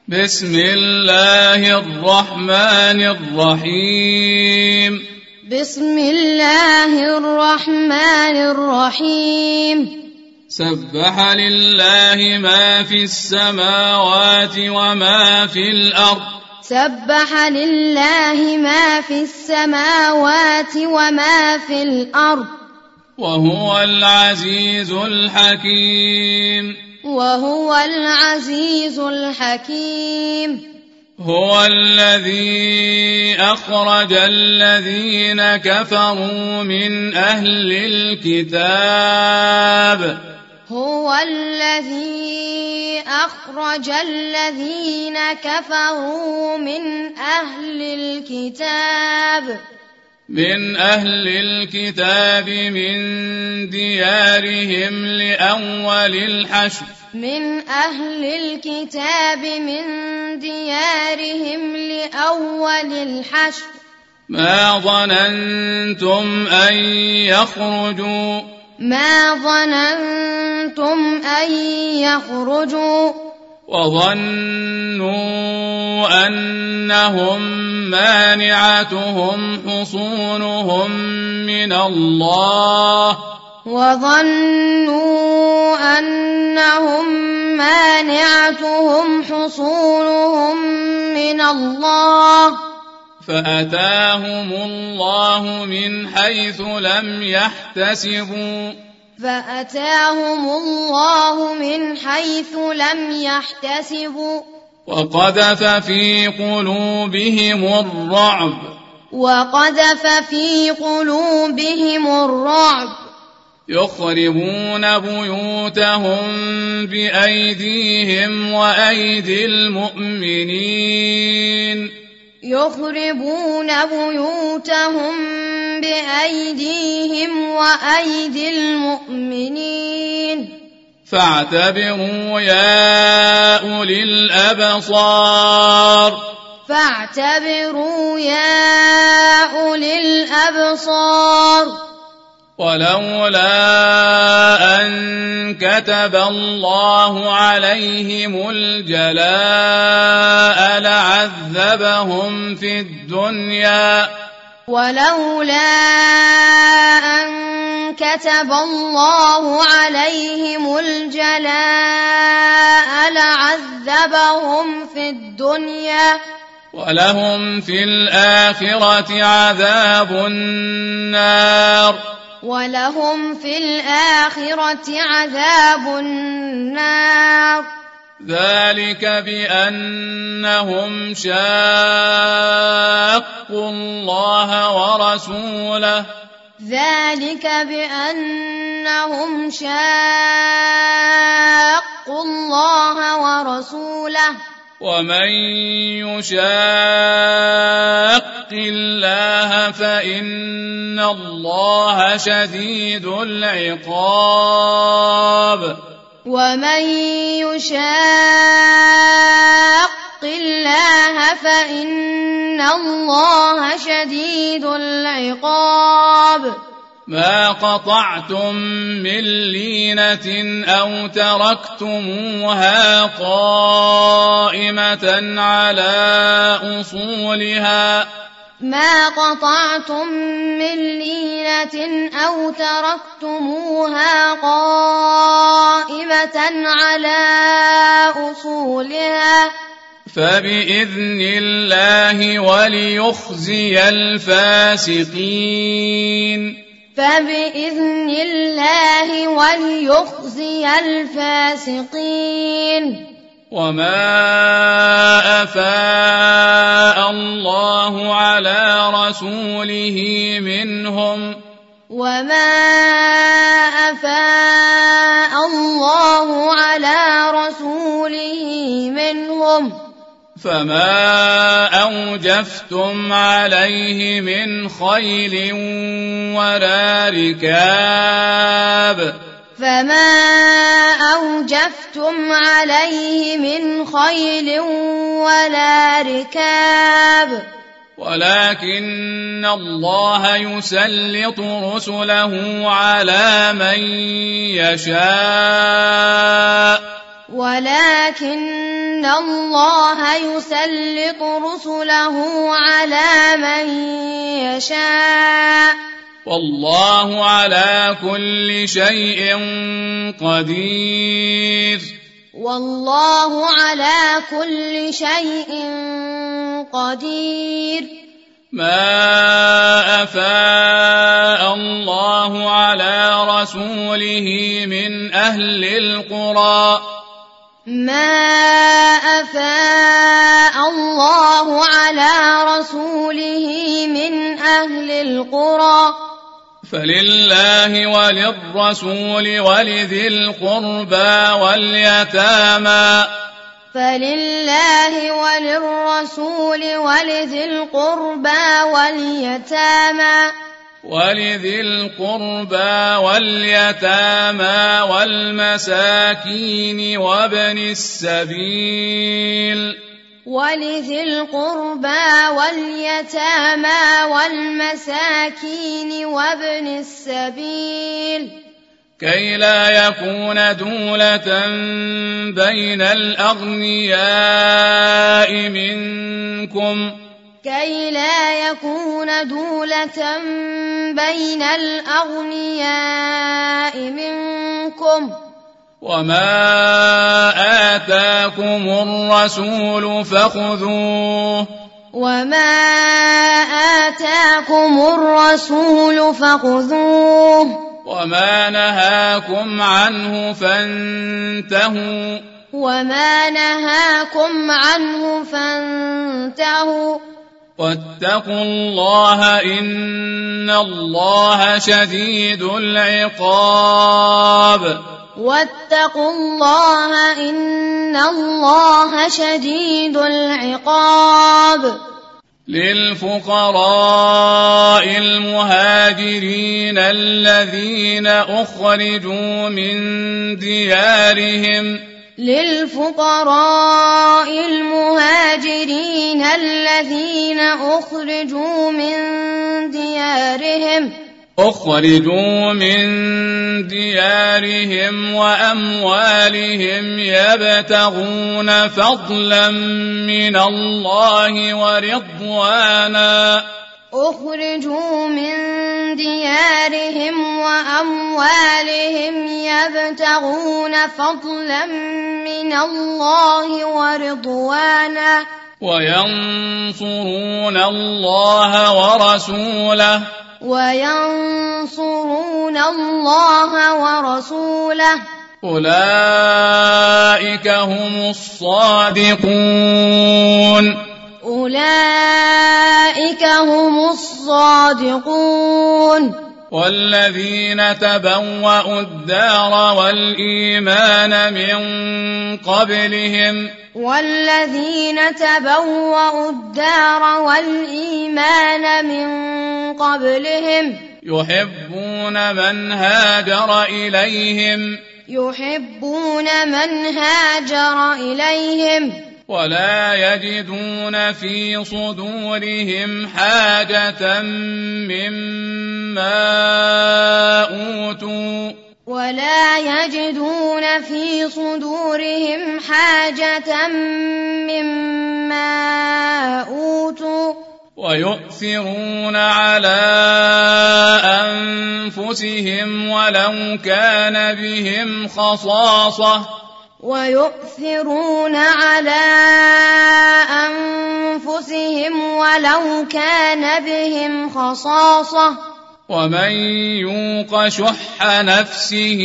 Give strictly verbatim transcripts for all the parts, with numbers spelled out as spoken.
بسم الله الرحمن الرحيم بسم الله الرحمن الرحيم سبح لله ما في السماوات وما في الأرض سبح لله ما في السماوات وما في الأرض وهو العزيز الحكيم وهو العزيز الحكيم هو الذي أخرج الذين كفروا من أهل الكتاب هو الذي أخرج الذين كفروا من أهل الكتاب من أهل الكتاب من ديارهم لأول الحشر من أهل الكتاب من ديارهم لأول الحشر ما ظننتم أن يخرجوا ما ظننتم أن يخرجوا وظنوا أنهم مانعتهم حصونهم من الله وظنوا أنهم مانعتهم حصونهم من الله فأتاهم الله من حيث لم يحتسبوا فأتاهم الله من حيث لم يحتسبوا وقذف في قلوبهم الرعب وقذف في قلوبهم الرعب يخربون بيوتهم بأيديهم وأيدي المؤمنين يخربون بيوتهم بأيديهم وأيدي المؤمنين فاعتبروا يا أولي الأبصار فاعتبروا يا أولي الأبصار ولولا أن كتب الله عليهم الجلاء لعذبهم في الدنيا ولولا أن كتب الله عليهم الجلاء لعذبهم في الدنيا ولهم في الآخرة عذاب النار ولهم في الآخرة عذاب النار ذلك بأنهم شاقوا الله ورسوله ذلك بأنهم شاقوا الله ورسوله ومن يشاق الله فإن الله شديد العقاب ومن يشاق الله فإن الله شديد العقاب ما قطعتم من لينة أو تركتموها قائمة على أصولها ما قطعتم من لينة أو تركتموها قائمة على أصولها فبإذن الله وليخزي الفاسقين فبإذن الله وليخزي الفاسقين وما أفاء الله على رسوله منهم وما أفاء الله على رسوله منهم فما أوجفتم عليه من خيل ولا ركاب فما أوجفتم عليه من خيل ولا ركاب ولكن الله يسلط رسله على من يشاء ولكن الله يسلط رسله على من يشاء والله على كل شيء قدير والله على كل شيء قدير ما أفاء الله على رسوله من أهل القرى ما أفاء الله على رسوله من أهل القرى فلله وللرسول ولذي القربى واليتامى فلله وللرسول ولذي القربى واليتامى ولذي القربى واليتامى والمساكين وابن السبيل ولذي القربى واليتامى والمساكين وابن السبيل كي لا يكون دولة بين الأغنياء منكم كي لا يكون دولة بين الأغنياء منكم وما آتاكم الرسول فخذوه وما آتاكم الرسول فخذوه وما نهاكم عنه فانتهوا وما نهاكم عنه فانتهوا واتقوا الله إن الله شديد العقاب واتقوا الله إن الله شديد العقاب للفقراء المهاجرين الذين أخرجوا من ديارهم للفقراء المهاجرين الذين أخرجوا من ديارهم أخرجوا من ديارهم وأموالهم يبتغون فضلا من الله ورضوانا أخرجوا من ديارهم وأموالهم يبتغون فضلا من الله ورضوانا وينصرون الله ورسوله وينصرون الله ورسوله أولئك هم الصادقون أولئك هم الصادقون والذين تبوأوا الدار والإيمان من قبلهم والذين تبوأوا الدار والإيمان من قبلهم يحبون من هاجر إليهم يحبون من هاجر إليهم ولا يجدون في صدورهم حاجة مما أوتوا ولا يجدون في صدورهم حاجة مما أوتوا ويؤثرون على أنفسهم ولو كان بهم خصاصة ويؤثرون على أنفسهم ولو كان بهم خصاصة ومن يوق شح نفسه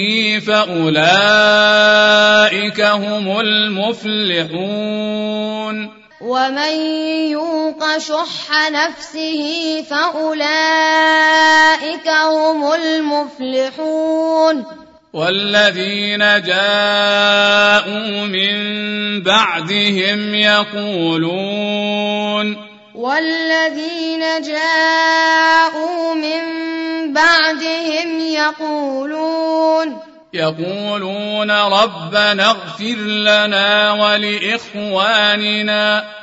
فأولئك هم المفلحون ومن يوق شح نفسه فأولئك هم المفلحون والذين جاءوا من بعدهم يقولون والذين جاءوا من بعدهم يقولون يقولون ربنا اغفر لنا ولإخواننا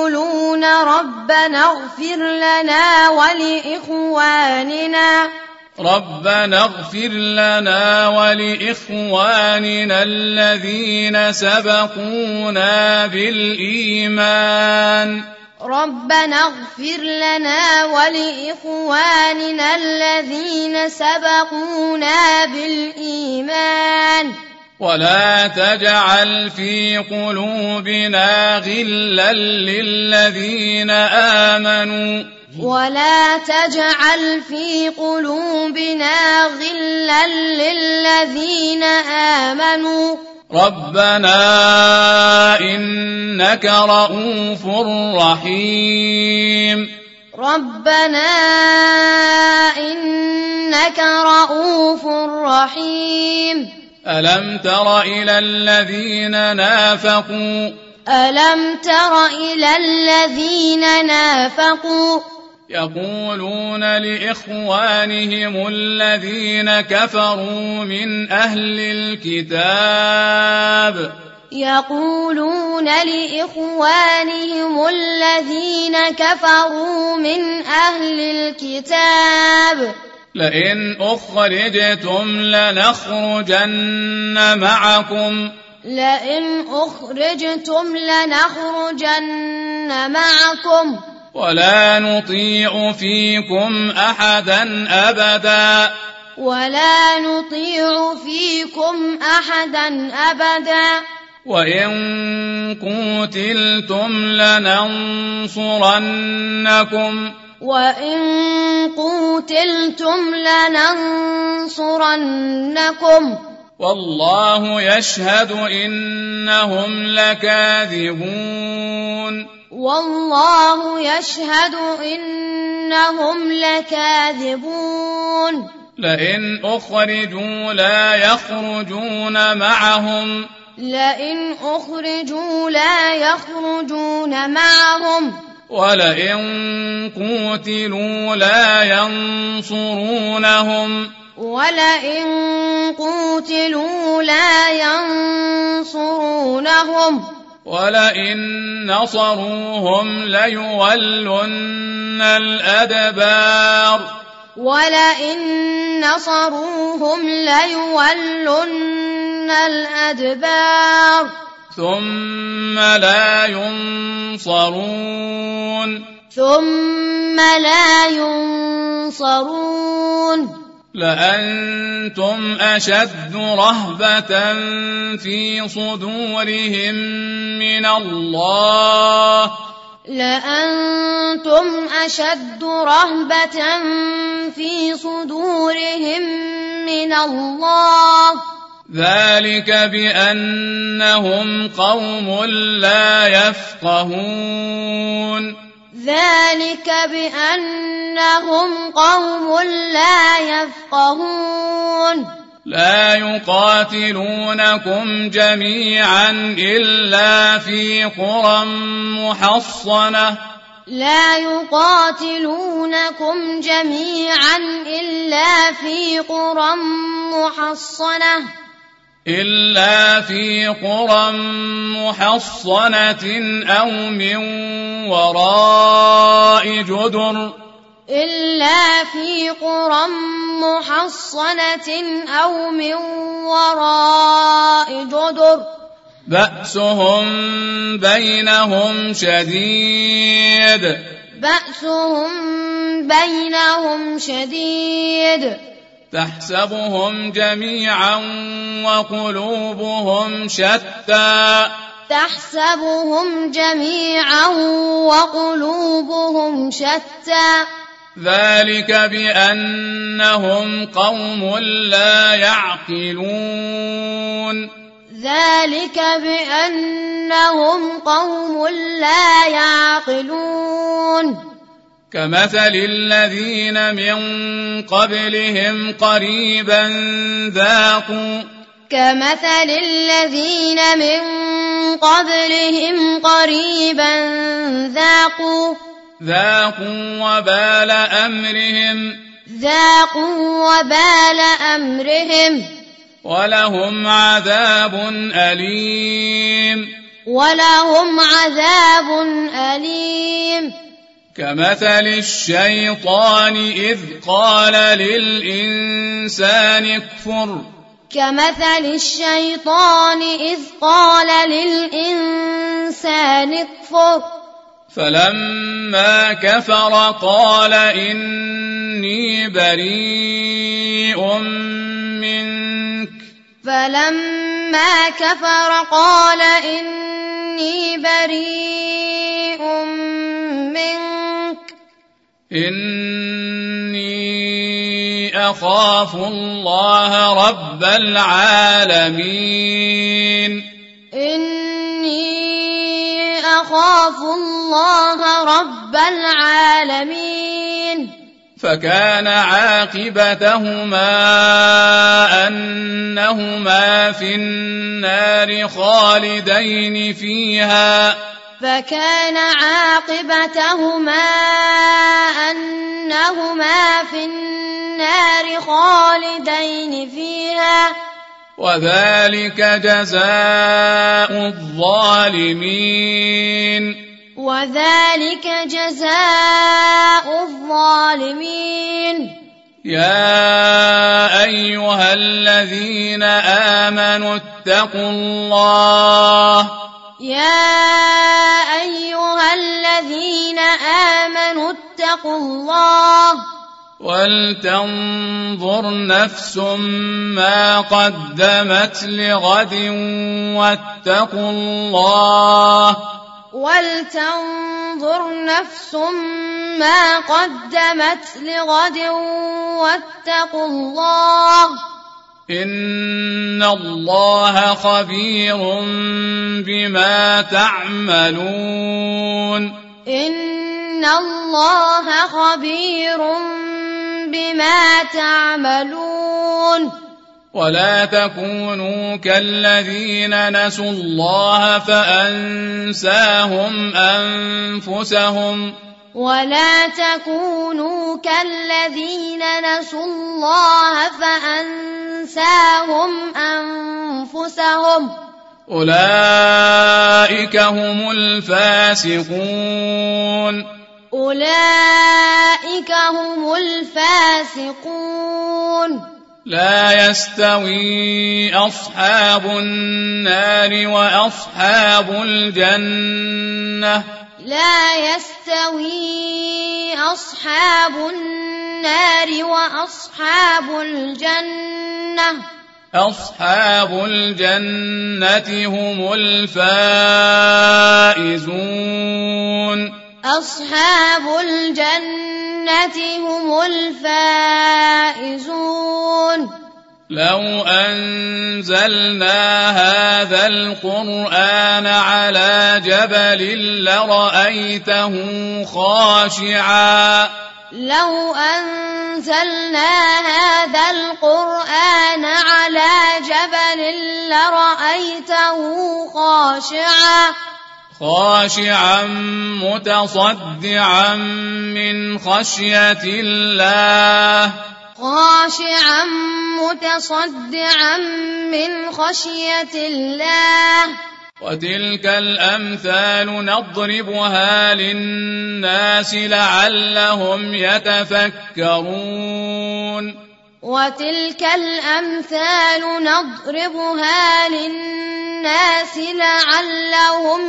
يقولون ربنا اغفر لنا ولإخواننا ربنا اغفر لنا ولإخواننا الذين سبقونا بالإيمان ربنا اغفر لنا ولإخواننا الذين سبقونا بالإيمان ولا تجعل في قلوبنا غلا للذين آمنوا ولا تجعل في قلوبنا غلا للذين آمنوا ربنا إنك رؤوف رحيم ربنا إنك رؤوف رحيم ألم تر إلى الذين نافقوا ألم تر إلى الذين نافقوا يقولون لإخوانهم الذين كفروا من أهل الكتاب يقولون لإخوانهم الذين كفروا من أهل الكتاب لئن أخرجتم لنخرجن معكم لئن أخرجتم لنخرجن معكم ولا نطيع فيكم أحدا أبدا ولا نطيع فيكم أحدا أبدا وإن قوتلتم لننصرنكم وإن قوتلتم لننصرنكم والله يشهد إنهم لكاذبون والله يشهد إنهم لكاذبون لئن أخرجوا لا يخرجون معهم لئن أخرجوا لا يخرجون معهم ولئن قوتلوا لا ينصرونهم ولئن قوتلوا لا ينصرونهم ولئن نصروهم ليولن الأدبار ولئن نصروهم ليولن الأدبار ثم لا ينصرون ثم لا ينصرون لأنتم أشد رهبة في صدورهم من الله لأنتم أشد رهبة في صدورهم من الله ذلك بأنهم قوم لا يفقهون ذلك بأنهم قوم لا يفقهون لا يقاتلونكم جميعا إلا في قرى محصنة لا يقاتلونكم جميعا إلا في قرى محصنة إلا في قرى محصنة أو من وراء جدر إلا في قرى محصنة أو من وراء جدر بأسهم بينهم شديد بأسهم بينهم شديد تحسبهم جميعا وقلوبهم شتى تحسبهم جميعا وقلوبهم شتى ذلك بأنهم قوم لا يعقلون ذلك بأنهم قوم لا يعقلون كمثل الذين من قبلهم قريبا ذاقوا كمثل الذين من قبلهم قريبا ذاقوا ذاقوا وبال أمرهم ذاقوا وبال أمرهم ولهم عذاب أليم ولهم عذاب أليم كمثل الشيطان إذ قال للإنسان اكفر كمثل الشيطان إذ قال للإنسان اكفر فلما كفر قال إني بريء منك فلما كفر قال إني بريء منك إني أخاف الله رب العالمين إني أخاف الله رب العالمين فكان عاقبتهما أنهما في النار خالدين فيها فكان عاقبتهما أنهما في النار خالدين فيها وذلك جزاء الظالمين وذلك جزاء الظالمين يا أيها الذين آمنوا اتقوا الله يا أيها الذين آمنوا اتقوا الله ولتنظر نفس ما قدمت لغد واتقوا الله ولتنظر نفس ما قدمت لغد واتقوا الله إن الله خبير بما تعملون إن الله خبير بما تعملون ولا تكونوا كالذين نسوا الله فأنساهم أنفسهم ولا تكونوا كالذين نسوا الله فأنساهم أنفسهم أولئك هم الفاسقون أولئك هم الفاسقون لا يستوي أصحاب النار وأصحاب الجنة لا يستوي أصحاب النار وأصحاب الجنة أصحاب الجنة هم الفائزون أصحاب الجنة هم الفائزون لو أنزلنا هذا القرآن على جبل لرأيته خاشعا لو أنزلنا هذا القرآن على جبل لرأيته خاشعا خاشعا متصدعا من خشية الله خاشعا متصدعا من خشية الله وتلك الأمثال نضربها للناس لعلهم يتفكرون وتلك الأمثال نضربها للناس لعلهم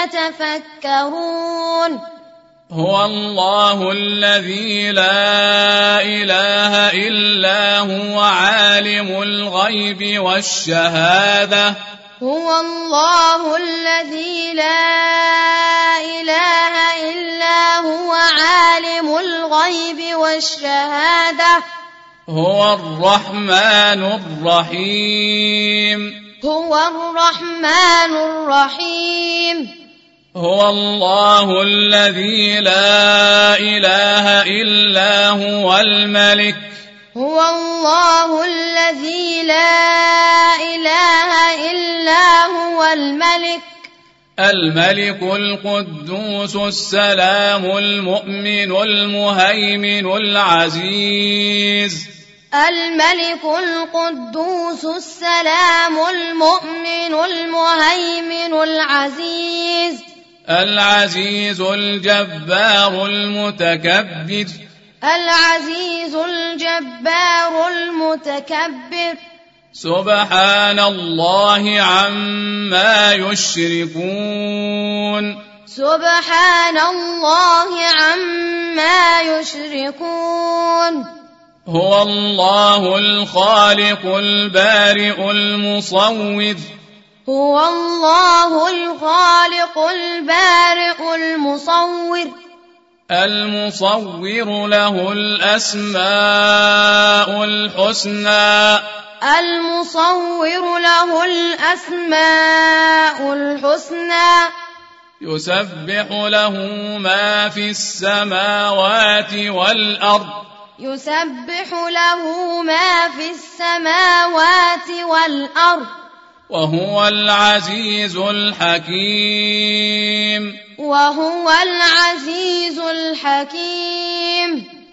يتفكرون هو الله الذي لا إله إلا هو عالم الغيب والشهادة هو الله الذي لا إله إلا هو عالم الغيب والشهادة هو الرحمن الرحيم هو الرحمن الرحيم هو الله الذي لا إله إلا هو الملك هو الله الذي لا إله إلا هو الملك الملك القدوس السلام المؤمن المهيمن العزيز الملك القدوس السلام المؤمن المهيمن العزيز العزيز الجبار المتكبر العزيز الجبار المتكبر سبحان الله عما يشركون سبحان الله عما يشركون هو الله الخالق البارئ المصور هو الله الخالق البارئ المصور المصور له الأسماء الحسنى المصور له الأسماء الحسنى يسبح له ما في السماوات والأرض يسبح له ما في السماوات والأرض وهو العزيز الحكيم وهو العزيز الحكيم